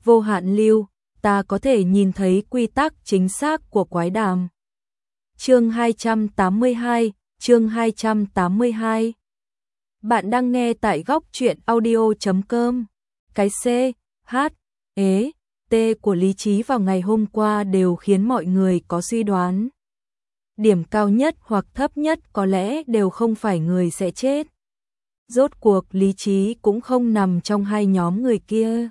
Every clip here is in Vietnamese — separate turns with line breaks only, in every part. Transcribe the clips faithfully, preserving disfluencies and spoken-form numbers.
vô hạn lưu, ta có thể nhìn thấy quy tắc chính xác của quái đàm. Chương hai trăm tám mươi hai, chương hai trăm tám mươi hai. Bạn đang nghe tại góc truyện audio chấm com. Cái C, H, E, T của lý trí vào ngày hôm qua đều khiến mọi người có suy đoán. Điểm cao nhất hoặc thấp nhất có lẽ đều không phải người sẽ chết. Rốt cuộc lý trí cũng không nằm trong hai nhóm người kia.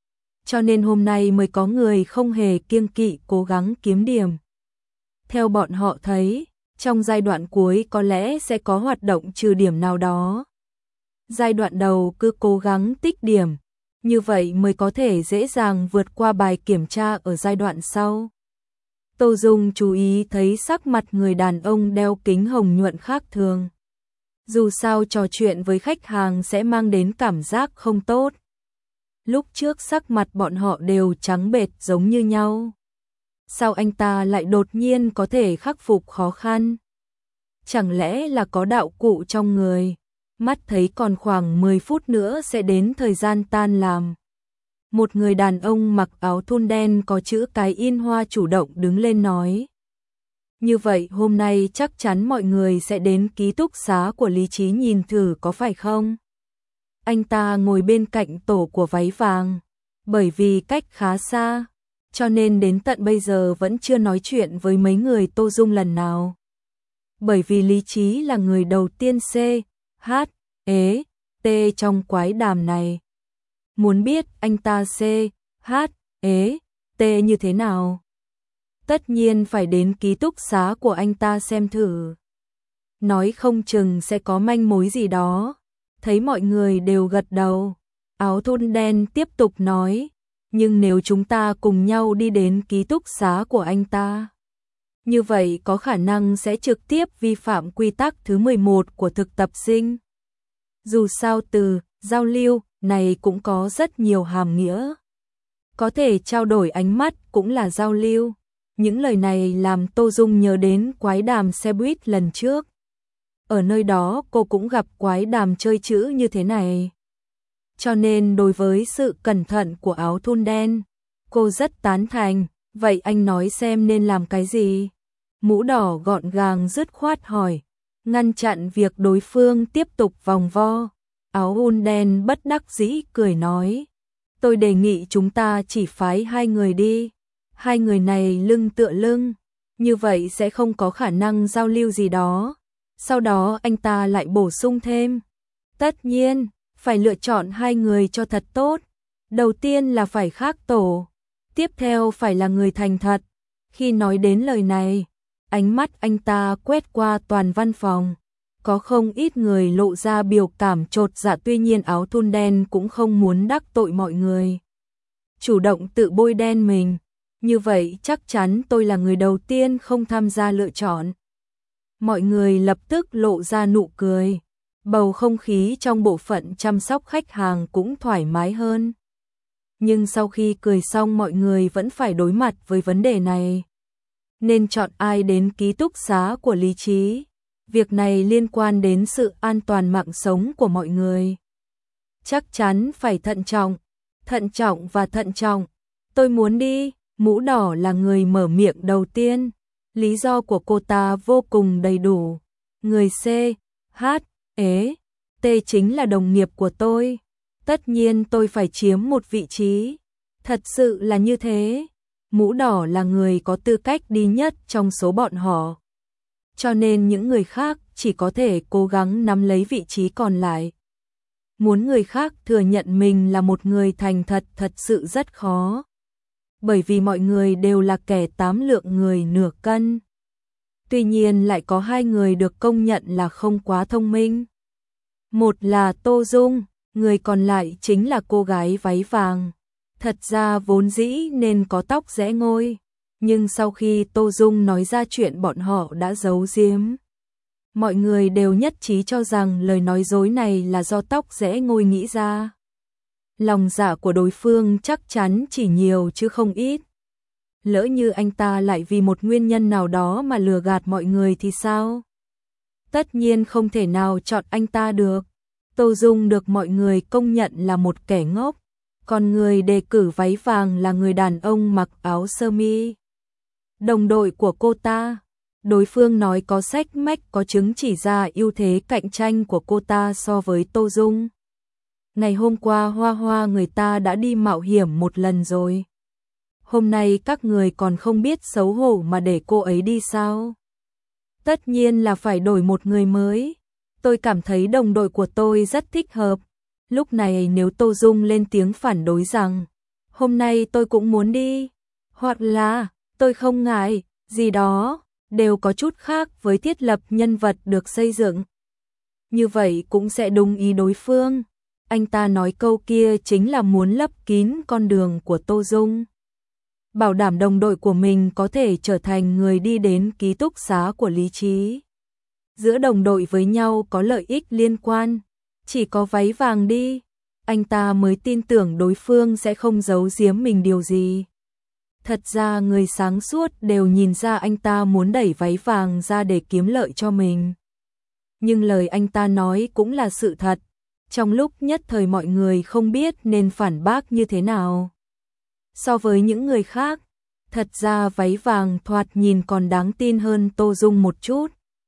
Cho nên hôm nay mới có người không hề kiêng kỵ cố gắng kiếm điểm. Theo bọn họ thấy, trong giai đoạn cuối có lẽ sẽ có hoạt động trừ điểm nào đó. Giai đoạn đầu cứ cố gắng tích điểm, như vậy mới có thể dễ dàng vượt qua bài kiểm tra ở giai đoạn sau. Tô Dung chú ý thấy sắc mặt người đàn ông đeo kính hồng nhuận khác thường. Dù sao trò chuyện với khách hàng sẽ mang đến cảm giác không tốt. Lúc trước sắc mặt bọn họ đều trắng bệch giống như nhau. Sao anh ta lại đột nhiên có thể khắc phục khó khăn? Chẳng lẽ là có đạo cụ trong người? Mắt thấy còn khoảng mười phút nữa sẽ đến thời gian tan làm. Một người đàn ông mặc áo thun đen có chữ cái in hoa chủ động đứng lên nói. Như vậy hôm nay chắc chắn mọi người sẽ đến ký túc xá của lý trí nhìn thử có phải không? Anh ta ngồi bên cạnh tổ của váy vàng. Bởi vì cách khá xa, cho nên đến tận bây giờ vẫn chưa nói chuyện với mấy người Tô Dung lần nào. Bởi vì lý trí là người đầu tiên C, H, E, T trong quái đàm này. Muốn biết anh ta C, H, E, T như thế nào? Tất nhiên phải đến ký túc xá của anh ta xem thử. Nói không chừng sẽ có manh mối gì đó. Thấy mọi người đều gật đầu, áo thun đen tiếp tục nói, nhưng nếu chúng ta cùng nhau đi đến ký túc xá của anh ta, như vậy có khả năng sẽ trực tiếp vi phạm quy tắc thứ mười một của thực tập sinh. Dù sao từ giao lưu này cũng có rất nhiều hàm nghĩa. Có thể trao đổi ánh mắt cũng là giao lưu. Những lời này làm Tô Dung nhớ đến quái đàm xe buýt lần trước. Ở nơi đó cô cũng gặp quái đàm chơi chữ như thế này. Cho nên đối với sự cẩn thận của áo thun đen, cô rất tán thành. Vậy anh nói xem nên làm cái gì? Mũ đỏ gọn gàng dứt khoát hỏi, ngăn chặn việc đối phương tiếp tục vòng vo. Áo thun đen bất đắc dĩ cười nói, tôi đề nghị chúng ta chỉ phái hai người đi. Hai người này lưng tựa lưng, như vậy sẽ không có khả năng giao lưu gì đó. Sau đó anh ta lại bổ sung thêm, tất nhiên, phải lựa chọn hai người cho thật tốt. Đầu tiên là phải khác tổ, tiếp theo phải là người thành thật. Khi nói đến lời này, ánh mắt anh ta quét qua toàn văn phòng. Có không ít người lộ ra biểu cảm chột dạ, tuy nhiên áo thun đen cũng không muốn đắc tội mọi người. Chủ động tự bôi đen mình, như vậy chắc chắn tôi là người đầu tiên không tham gia lựa chọn. Mọi người lập tức lộ ra nụ cười. Bầu không khí trong bộ phận chăm sóc khách hàng cũng thoải mái hơn. Nhưng sau khi cười xong mọi người vẫn phải đối mặt với vấn đề này. Nên chọn ai đến ký túc xá của lý trí? Việc này liên quan đến sự an toàn mạng sống của mọi người. Chắc chắn phải thận trọng, thận trọng và thận trọng. Tôi muốn đi. Mũ đỏ là người mở miệng đầu tiên. Lý do của cô ta vô cùng đầy đủ. Người C, H, E, T chính là đồng nghiệp của tôi. Tất nhiên tôi phải chiếm một vị trí. Thật sự là như thế. Mũ đỏ là người có tư cách đi nhất trong số bọn họ. Cho nên những người khác chỉ có thể cố gắng nắm lấy vị trí còn lại. Muốn người khác thừa nhận mình là một người thành thật thật sự rất khó. Bởi vì mọi người đều là kẻ tám lượng người nửa cân. Tuy nhiên lại có hai người được công nhận là không quá thông minh. Một là Tô Dung, người còn lại chính là cô gái váy vàng. Thật ra vốn dĩ nên có tóc rẽ ngôi, nhưng sau khi Tô Dung nói ra chuyện bọn họ đã giấu giếm. Mọi người đều nhất trí cho rằng lời nói dối này là do tóc rẽ ngôi nghĩ ra. Lòng dạ của đối phương chắc chắn chỉ nhiều chứ không ít. Lỡ như anh ta lại vì một nguyên nhân nào đó mà lừa gạt mọi người thì sao? Tất nhiên không thể nào chọn anh ta được. Tô Dung được mọi người công nhận là một kẻ ngốc. còn người đề cử váy vàng là người đàn ông mặc áo sơ mi. Đồng đội của cô ta. Đối phương nói có sách mách có chứng chỉ ra ưu thế cạnh tranh của cô ta so với Tô Dung. Ngày hôm qua Hoa Hoa người ta đã đi mạo hiểm một lần rồi. Hôm nay các người còn không biết xấu hổ mà để cô ấy đi sao? Tất nhiên là phải đổi một người mới. Tôi cảm thấy đồng đội của tôi rất thích hợp. Lúc này nếu Tô Dung lên tiếng phản đối rằng hôm nay tôi cũng muốn đi, hoặc là tôi không ngại, gì đó, đều có chút khác với thiết lập nhân vật được xây dựng. Như vậy cũng sẽ đúng ý đối phương. Anh ta nói câu kia chính là muốn lấp kín con đường của Tô Dung. Bảo đảm đồng đội của mình có thể trở thành người đi đến ký túc xá của lý trí. Giữa đồng đội với nhau có lợi ích liên quan, chỉ có váy vàng đi, anh ta mới tin tưởng đối phương sẽ không giấu giếm mình điều gì. Thật ra người sáng suốt đều nhìn ra anh ta muốn đẩy váy vàng ra để kiếm lợi cho mình. Nhưng lời anh ta nói cũng là sự thật, trong lúc nhất thời mọi người không biết nên phản bác như thế nào. So với những người khác, thật ra váy vàng thoạt nhìn còn đáng tin hơn Tô Dung một chút.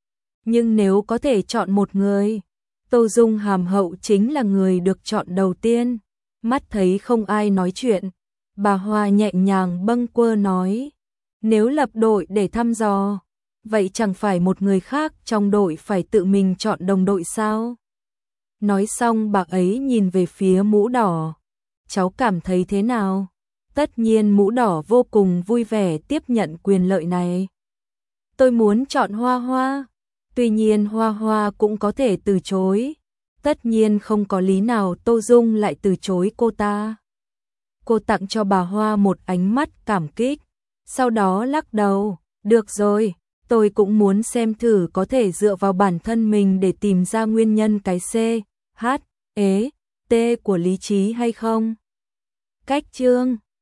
Nhưng nếu có thể chọn một người, Tô Dung hàm hậu chính là người được chọn đầu tiên. Mắt thấy không ai nói chuyện, bà Hoa nhẹ nhàng bâng quơ nói, nếu lập đội để thăm dò, vậy chẳng phải một người khác trong đội phải tự mình chọn đồng đội sao? Nói xong bà ấy nhìn về phía mũ đỏ, cháu cảm thấy thế nào? Tất nhiên mũ đỏ vô cùng vui vẻ tiếp nhận quyền lợi này. Tôi muốn chọn Hoa Hoa, tuy nhiên Hoa Hoa cũng có thể từ chối. Tất nhiên không có lý nào Tô Dung lại từ chối cô ta. Cô tặng cho bà Hoa một ánh mắt cảm kích, sau đó lắc đầu, được rồi, tôi cũng muốn xem thử có thể dựa vào bản thân mình để tìm ra nguyên nhân cái C, H, E, T của lý trí hay không. Cách chương